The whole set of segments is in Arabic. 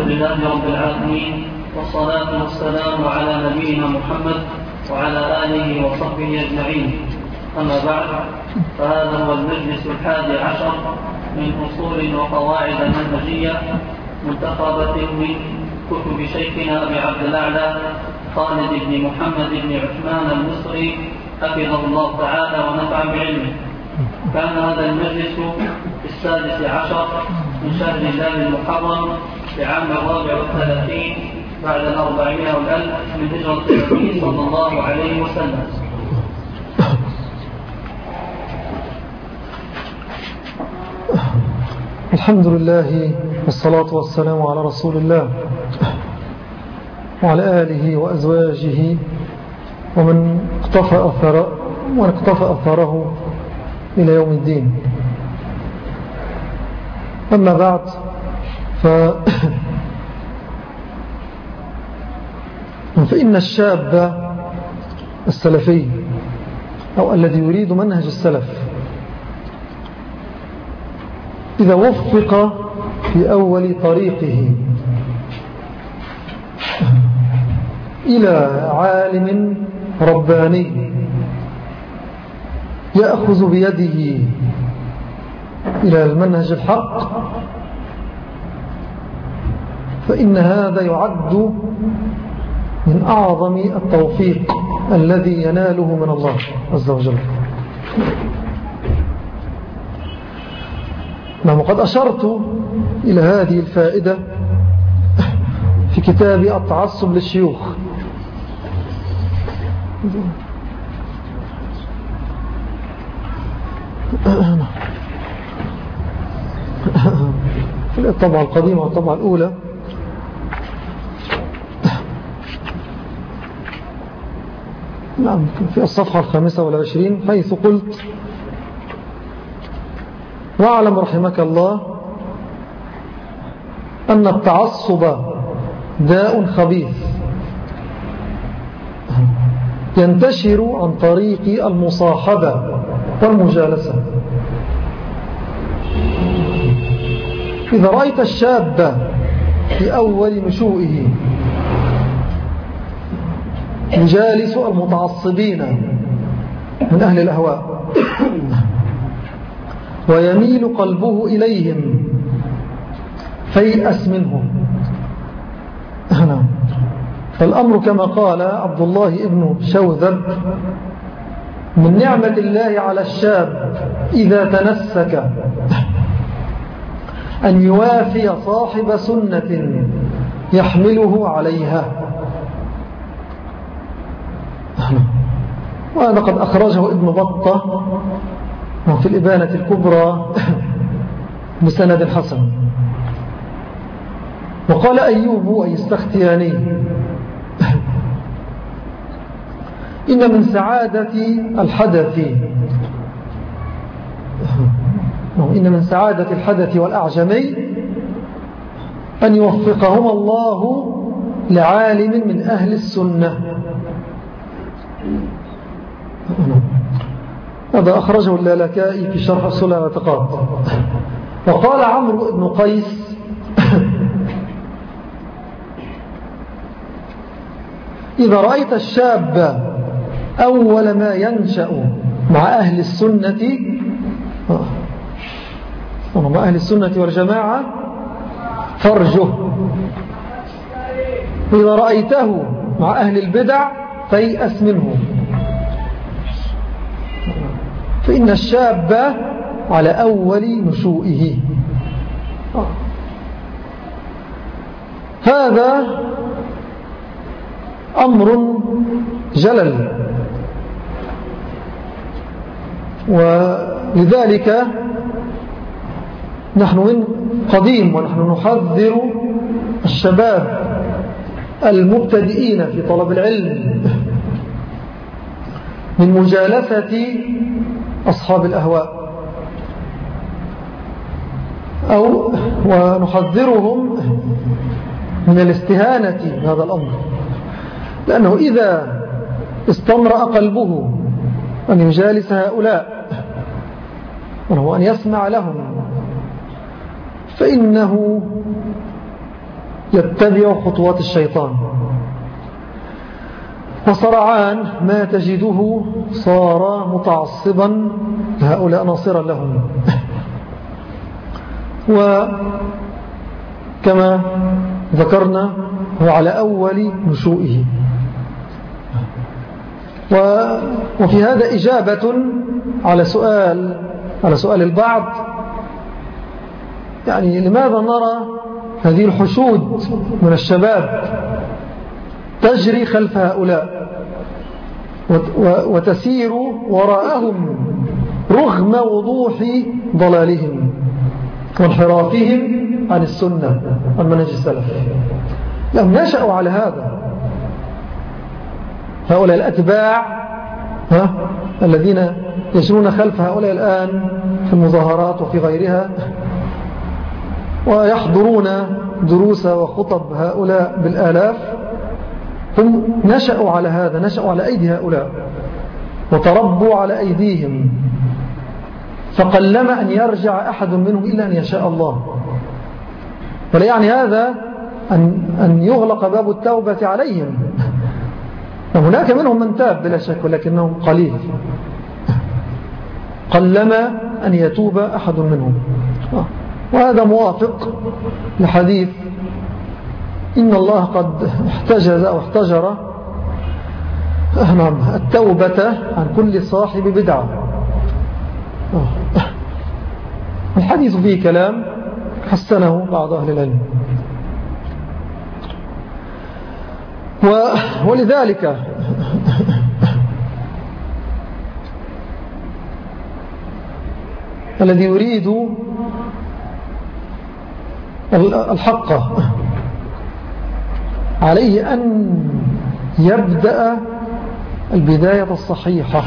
لله رب العالمين، والصلاة والسلام على نبينا محمد وعلى آله وصحبه أجمعين. أما بعد، فهذا هو المجلس 11 من أصول وقواعد منهجية منتخبة من كتب شيخنا أبي عبد الأعلى خالد بن محمد بن عثمان المصري حفظه الله تعالى ونفع بعلمه. كان هذا المجلس في 16 من شهر الله المحرم في عام 34 بعد 400 والألف من هجرة النبي صلى الله عليه وسلم. الحمد لله والصلاة والسلام على رسول الله وعلى آله وأزواجه ومن اقتفى أثره إلى يوم الدين. أما بعد، فإن الشاب السلفي أو الذي يريد منهج السلف إذا وفق في أول طريقه إلى عالم رباني يأخذ بيده إلى المنهج الحق، فإن هذا يعد من أعظم التوفيق الذي يناله من الله عز وجل. نعم، قد أشرت إلى هذه الفائدة في كتاب التعصب للشيوخ، في الطبعة القديمة والطبعة الأولى. نعم، في الصفحة 25 حيث قلت: واعلم رحمك الله أن التعصب داء خبيث ينتشر عن طريق المصاحبة والمجالسة. إذا رأيت الشاب في أول نشوئه يجالس المتعصبين من أهل الأهواء ويميل قلبه إليهم فيأس منهم، فالأمر كما قال عبد الله ابن شوذب: من نعمة الله على الشاب إذا تنسك أن يوافي صاحب سنة يحمله عليها. وهذا قد أخرجه ابن بطة في الإبانة الكبرى بسند حسن. وقال أيوب أي السختياني: إن من سعادة الحدث والأعجمي أن يوفقهم الله لعالم من أهل السنة. هذا أخرجه اللالكائي في شرح أصول الاعتقاد. وقال عمرو بن قيس: إذا رأيت الشاب أول ما ينشأ مع أهل السنة والجماعة فرجه، وإذا رأيته مع أهل البدع فيأس منه، فإن الشاب على أول نشوئه. هذا أمر جلل، ولذلك نحن من قديم ونحن نحذر الشباب المبتدئين في طلب العلم من مجالسة أصحاب الأهواء، ونحذرهم من الاستهانة بهذا الأمر، لأنه إذا استمرأ قلبه أن يجالس هؤلاء وأن يسمع لهم فإنه يتبع خطوات الشيطان، وسرعان ما تجده صار متعصبا هؤلاء ناصرا لهم. وكما ذكرنا هو على أول نشوئه. وفي هذا إجابة على سؤال البعض، يعني لماذا نرى هذه الحشود من الشباب تجري خلف هؤلاء وتسير وراءهم رغم وضوح ضلالهم وانحرافهم عن السنة عن منهج السلف؟ لم نشأوا على هذا. هؤلاء الأتباع الذين يسيرون خلف هؤلاء الآن في المظاهرات وفي غيرها ويحضرون دروس وخطب هؤلاء بالآلاف، هم نشأوا على هذا، نشأوا على أيدي هؤلاء وتربوا على أيديهم، فقلما أن يرجع أحد منهم إلا أن يشاء الله. ولا يعني هذا أن يغلق باب التوبة عليهم، وهناك منهم من تاب بلا شك، ولكنهم قليل، قلما أن يتوب أحد منهم. وهذا موافق لحديث إن الله قد احتجز أو احتجر التوبة عن كل صاحب بدعة. الحديث فيه كلام حسنه بعض أهل العلم. ولذلك الذي يريد الحق عليه أن يبدأ البداية الصحيحة.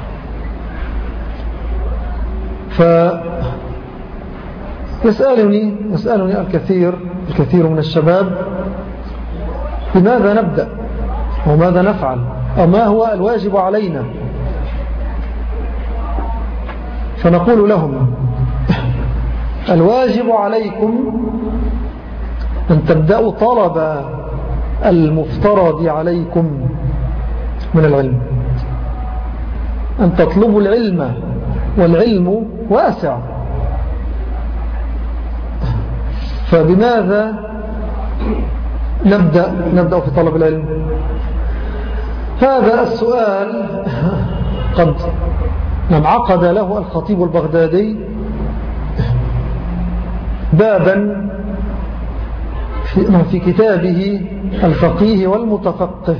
يسألني الكثير من الشباب بماذا نبدأ وماذا نفعل أو ما هو الواجب علينا، فنقول لهم الواجب عليكم أن تبدأوا طلب المفترض عليكم من العلم، أن تطلبوا العلم، والعلم واسع. فبماذا نبدأ في طلب العلم؟ هذا السؤال قد عقد له الخطيب البغدادي بابا في كتابه الفقيه والمتفقه،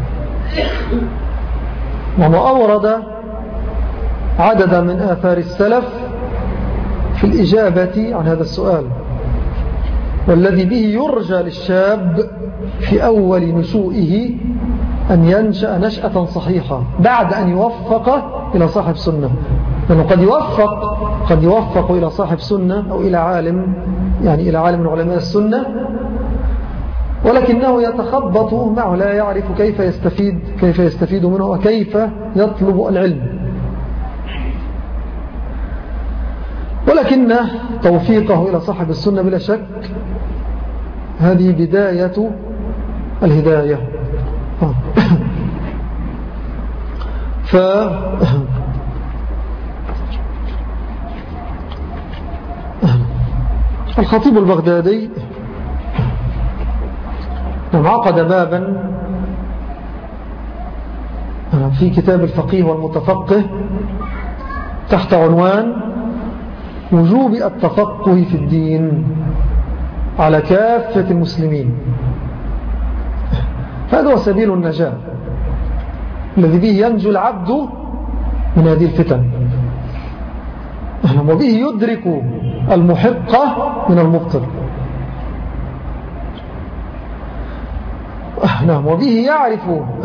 وما أورد عددا من آثار السلف في الإجابة عن هذا السؤال، والذي به يرجى للشاب في أول نشوئه أن ينشأ نشأة صحيحة بعد أن يوفق إلى صاحب سنة. لأنه قد يوفق إلى صاحب سنة أو إلى عالم، يعني إلى عالم من علماء السنة، ولكنه يتخبط معه، لا يعرف كيف يستفيد منه وكيف يطلب العلم. ولكن توفيقه إلى صاحب السنة بلا شك هذه بداية الهداية. الخطيب البغدادي عقد بابا في كتاب الفقيه والمتفقه تحت عنوان وجوب التفقه في الدين على كافة المسلمين. هذا هو سبيل النجاة الذي به ينجو العبد من هذه الفتن، وبه يدرك المحق من المبطل، وبه يعرف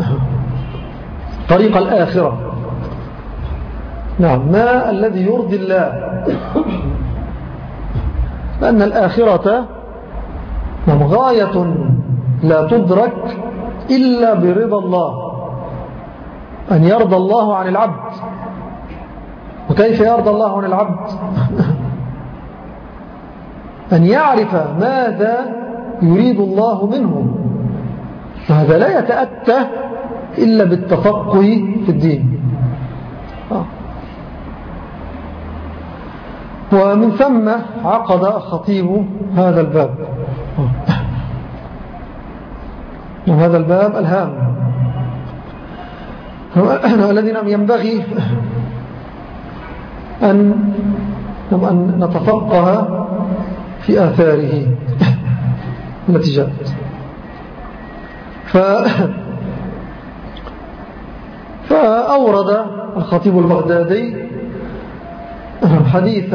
طريق الآخرة، ما الذي يرضي الله، لأن الآخرة غاية لا تدرك إلا برضا الله، أن يرضى الله عن العبد. وكيف يرضى الله عن العبد؟ أن يعرف ماذا يريد الله منهم، وهذا لا يتأتى إلا بالتفقه في الدين. ومن ثم عقد الخطيب هذا الباب، وهذا الباب الهام الذي ينبغي أن نتفقه في آثاره التي جاءت. فأورد الخطيب البغدادي حديث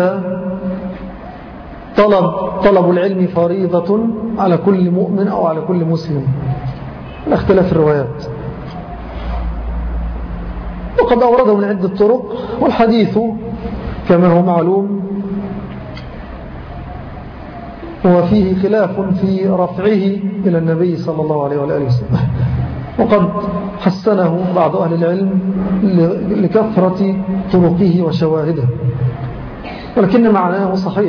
طلب العلم فريضة على كل مؤمن أو على كل مسلم، على اختلاف الروايات، وقد أورده من عدة طرق. والحديث كما هو معلوم وفيه خلاف في رفعه إلى النبي صلى الله عليه وآله وسلم، وقد حسنه بعض أهل العلم لكثرة طرقه وشواهده، ولكن معناه صحيح،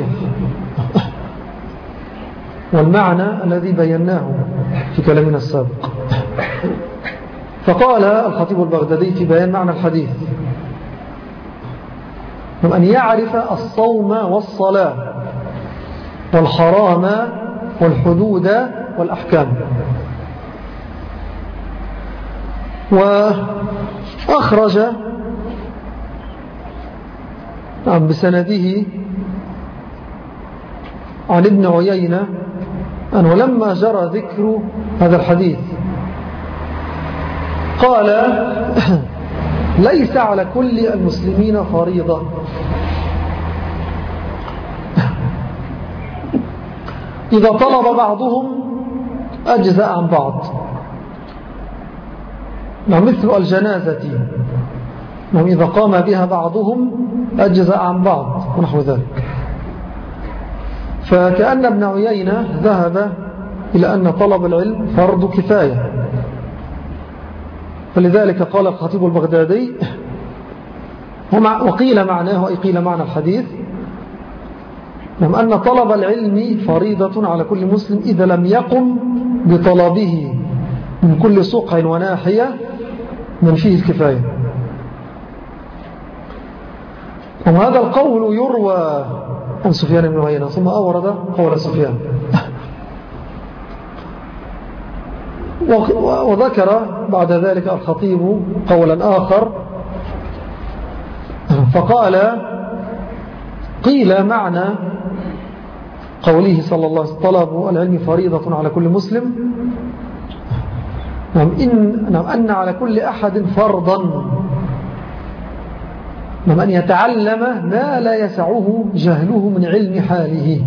والمعنى الذي بيناه في كلامنا السابق. فقال الخطيب البغدادي في بيان معنى الحديث: أن يعرف الصوم والصلاة والحرام والحدود والأحكام. وأخرج بسنده عن ابن عيينة أنه لما جرى ذكر هذا الحديث قال: ليس على كل المسلمين فريضة، إذا طلب بعضهم أجزاء عن بعض، مثل الجنازة، إذا قام بها بعضهم أجزاء عن بعض ونحو ذلك. فكأن ابن عيينة ذهب إلى أن طلب العلم فرض كفاية، فلذلك قال الخطيب البغدادي: وقيل معناه، أي قيل معنى الحديث، أن طلب العلم فريضة على كل مسلم إذا لم يقم بطلبه من كل سقع وناحية من فيه الكفاية. وهذا القول يروى عن سفيان بن عيينة، ثم أورد قول سفيان. وذكر بعد ذلك الخطيب قولا آخر، فقال: قيل معنى قوله صلى الله عليه وسلم: طلب العلم فريضة على كل مسلم، أن على كل أحد فرضا أن يتعلم ما لا يسعه جهله من علم حاله.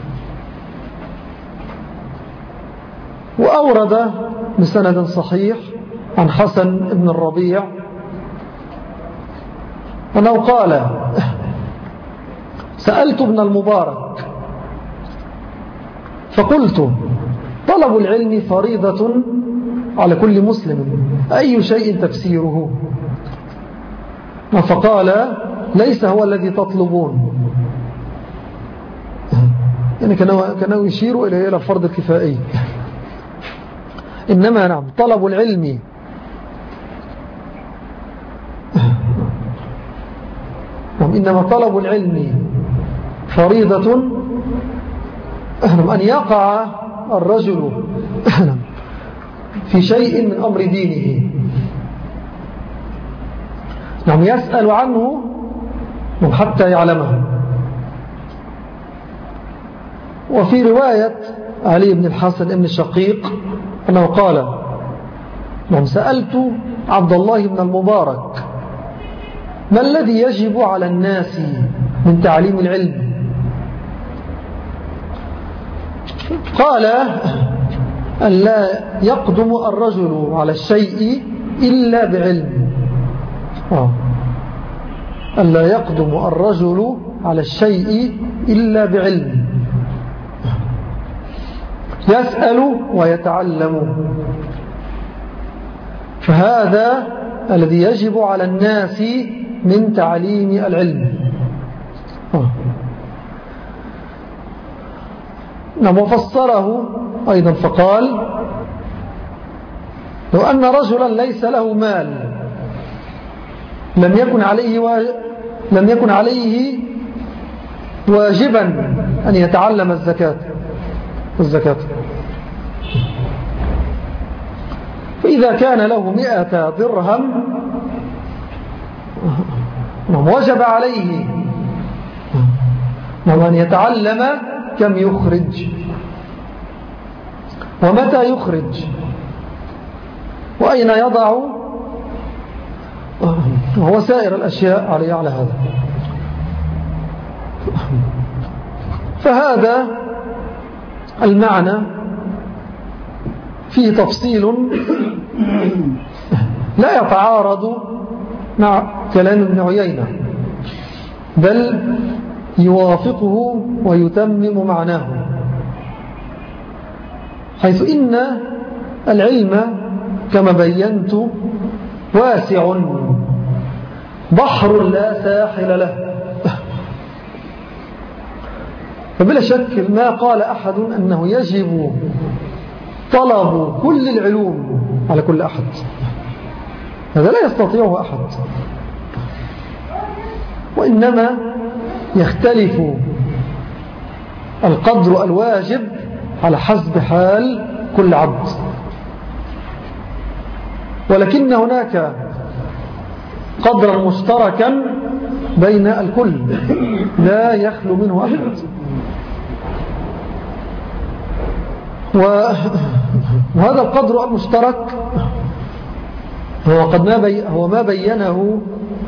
وأورد بسند صحيح عن حسن بن الربيع أنه قال: سألت ابن المبارك فقلت: طلب العلم فريضة على كل مسلم، أي شيء تفسيره؟ فقال: ليس هو الذي تطلبون، يعني كانوا يشيروا إلى الفرض الكفائي، إنما طلب العلم إنما طلب العلم فريضة أن يقع الرجل في شيء من أمر دينه، يسأل عنه حتى يعلمه. وفي رواية علي بن الحسن بن الشقيق أنه قال: سألت عبد الله بن المبارك: ما الذي يجب على الناس من تعليم العلم؟ قال: أن لا يقدم الرجل على الشيء إلا بعلم، أن لا يقدم الرجل على الشيء إلا بعلم، يسأل ويتعلم. فهذا الذي يجب على الناس من تعليم العلم. نعم. وفسره أيضا فقال: لو أن رجلا ليس له مال لم يكن عليه واجبا أن يتعلم الزكاة. فإذا كان له 100 درهم وجب عليه أن يتعلم كم يخرج ومتى يخرج وأين يضع وسائر الأشياء على هذا. فهذا المعنى فيه تفصيل لا يتعارض مع كلام ابن عيينة، بل يوافقه ويتمم معناه، حيث إن العلم كما بينت واسع بحر لا ساحل له. فبلا شك ما قال أحد أنه يجب طلب كل العلوم على كل أحد، هذا لا يستطيعه أحد، وإنما يختلف القدر الواجب على حسب حال كل عبد، ولكن هناك قدرا مشتركا بين الكل لا يخلو منه أحد. وهذا القدر المشترك هو ما بينه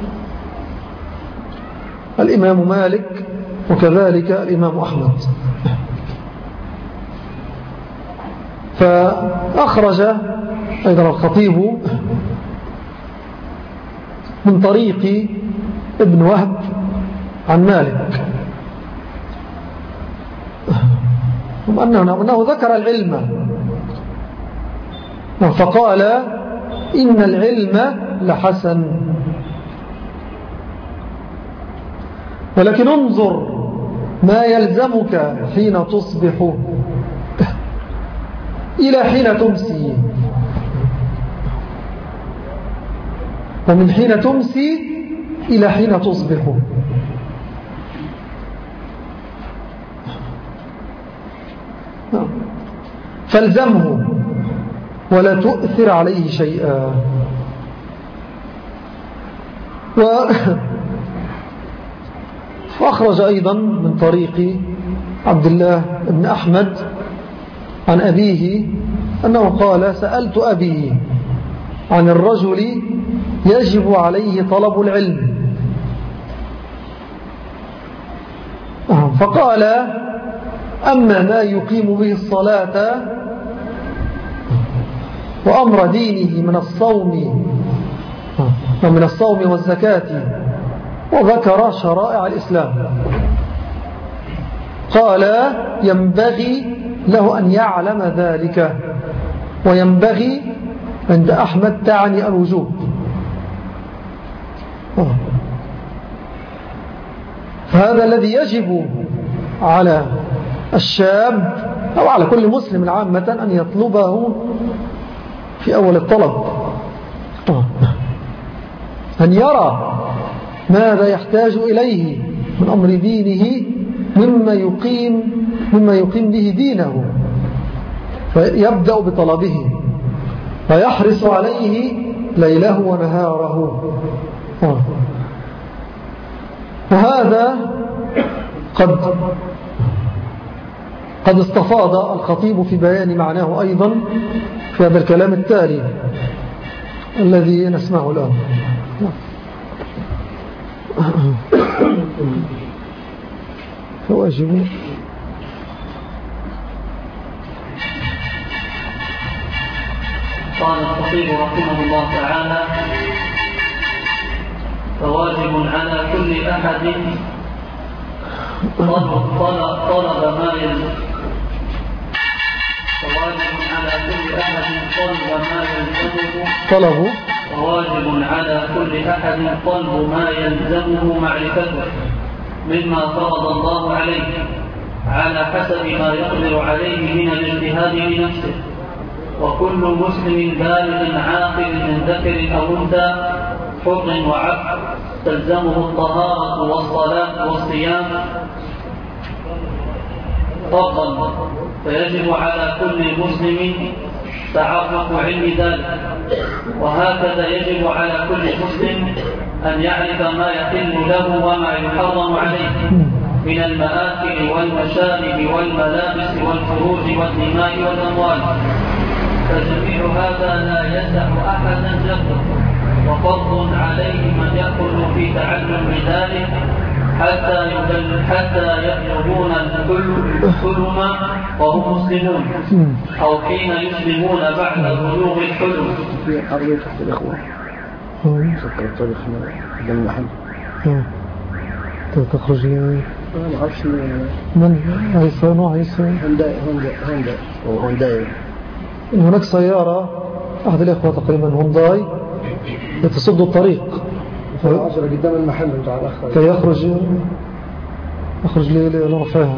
الإمام مالك وكذلك الإمام أحمد. فأخرج أيضا الخطيب من طريق ابن وهب عن مالك أنه ذكر العلم فقال: إن العلم لحسن، ولكن انظر ما يلزمك حين تصبح إلى حين تمسي، ومن حين تمسي إلى حين تصبح. فالزمه ولا تؤثر عليه شيئا. وأخرج أيضا من طريق عبد الله بن أحمد عن أبيه أنه قال: سألت أبي عن الرجل يجب عليه طلب العلم، فقال: أما ما يقيم به الصلاة وأمر دينه من الصوم والزكاة، وذكر شرائع الإسلام، قال: ينبغي له أن يعلم ذلك، وينبغي عند أحمد تعني الوجوب. فهذا الذي يجب على الشاب أو على كل مسلم عامة أن يطلبه في أول الطلب، أن يرى ماذا يحتاج إليه من أمر دينه مما يقيم به دينه، فيبدأ بطلبه ويحرص عليه ليله ونهاره. وهذا قد استفاض الخطيب في بيان معناه أيضا في هذا الكلام التالي الذي نسمعه الآن. فواجب قال الخطيب رحمه الله تعالى: فواجب على كل أحد طلب ما يلزمه، فواجب على كل أحد طلب ما يلزمه معرفته مما فرض الله عليه، على حسب ما يقدر عليه من الاجتهاد لنفسه. وكل مسلم بالغ عاقل من ذكر أو أنثى حر وعبد تلزمه الطهارة والصلاة والصيام فرضا، فيجب على كل مسلم تعرف علم ذلك. وهكذا يجب على كل مسلم أن يعرف ما يحل له وما يحرم عليه من المآكل والمشارب والملابس والفروج والدماء والأموال، فجميع هذا لا يسع أحدا جهله، وفرض عليه من يأخذ في تعلم ذلك حتى يبلغون الحلم وهم مسلمون، أو حين يسلمون بعد بلوغ الحلم. في عربية تحت الإخوة سكر الطريق قدام المحل تخرج ما أعرفش من عيسى نوع عيسى هونداي. هناك سيارة أحد الإخوة تقريبا هونداي يتصد الطريق قدام المحل بتاع الأخ كي يخرج لرفاها.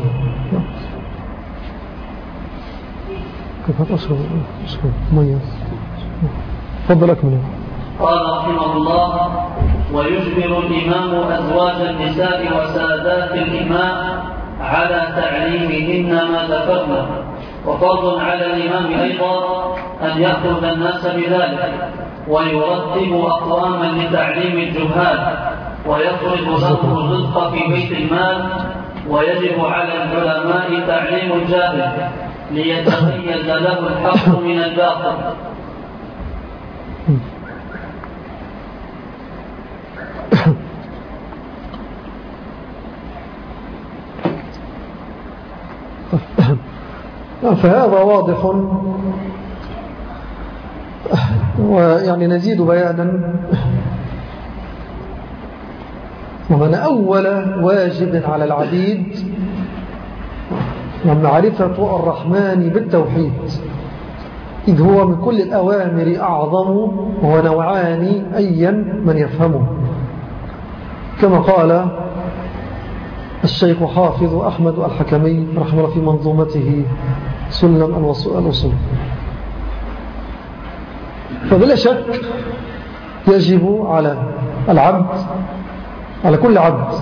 كيف أشرب مية؟ تفضل أكمل. قال رحمه الله: ويجبر الإمام أزواج النساء وسادات الإماء على تعليمهن ما ذكرنا، وفرض على الإمام أيضا أن يأخذ الناس بذلك، ويرتب أقواما لتعليم الجهال، ويفرض لهم الرزق في بيت المال. ويجب على العلماء تعليم الجاهل ليتميز له الحق من الباطل. فهذا واضح، ويعني نزيد بيانا. ومن أول واجب على العبيد معرفة الرحمن بالتوحيد، إذ هو من كل الأوامر أعظم، وهو نوعان أيا من يفهمه، كما قال الشيخ حافظ أحمد الحكمي رحمه الله في منظومته سلم الأصول. فبلا شك يجب على العبد، على كل عبد،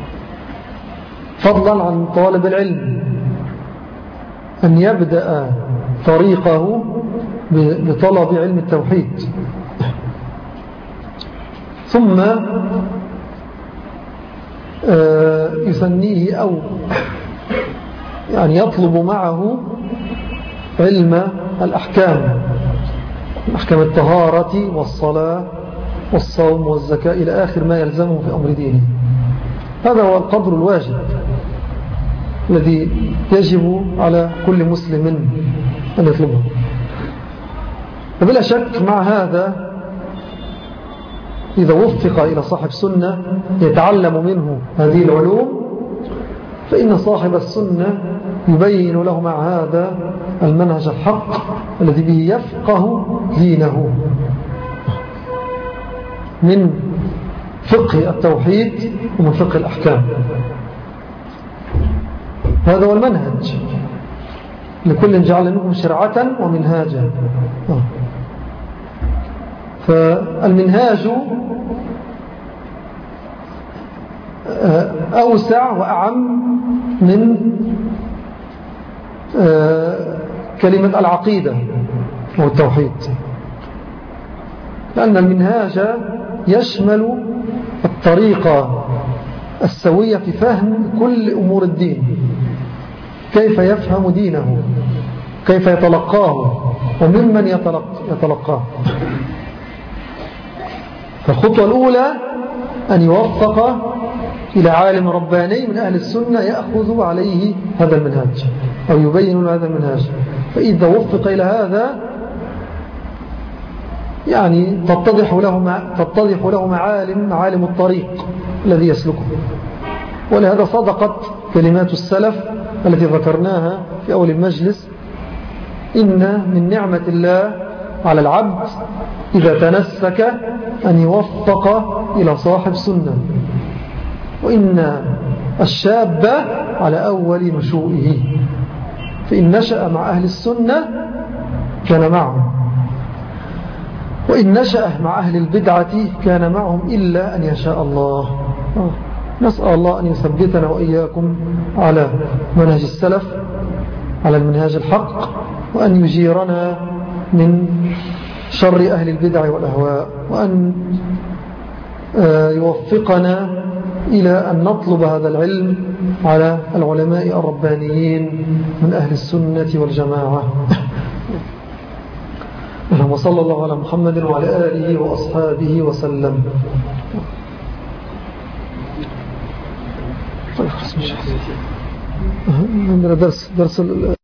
فضلا عن طالب العلم، أن يبدأ طريقه بطلب علم التوحيد، ثم يثنيه أو يعني يطلب معه علم الأحكام، أحكام الطهارة والصلاة والصوم والزكاة إلى آخر ما يلزمه في أمر دينه. هذا هو القدر الواجب الذي يجب على كل مسلم أن يطلبه. وبلا شك مع هذا إذا وفق إلى صاحب سنة يتعلم منه هذه العلوم، فإن صاحب السنة يبين له مع هذا المنهج الحق الذي به يفقه دينه من فقه التوحيد ومن فقه الأحكام. هذا هو المنهج، لكل جعل منكم شرعة ومنهاجا. فالمنهاج أوسع وأعم من كلمة العقيدة والتوحيد، لأن المنهاج يشمل الطريقة السوية في فهم كل أمور الدين، كيف يفهم دينه، كيف يتلقاه، وممن يتلقاه. فالخطوة الأولى أن يوفق إلى عالم رباني من أهل السنة يأخذ عليه هذا المنهاج أو يبين له هذا المنهاج. فإذا وفق إلى هذا يعني تتضح له معالم الطريق الذي يسلكه. ولهذا صدقت كلمات السلف التي ذكرناها في أول المجلس: إن من نعمة الله على العبد إذا تنسك أن يوفق إلى صاحب سنة، وإن الشاب على أول نشوئه، فإن نشأ مع أهل السنة كان معهم، وإن نشأ مع أهل البدعة كان معهم إلا أن يشاء الله. نسأل الله أن يثبتنا وإياكم على منهج السلف، على المنهاج الحق، وأن يجيرنا من شر أهل البدع والأهواء، وأن يوفقنا إلى أن نطلب هذا العلم على العلماء الربانيين من أهل السنة والجماعة. وصلى الله على محمد وعلى آله وأصحابه وسلم. عندنا درس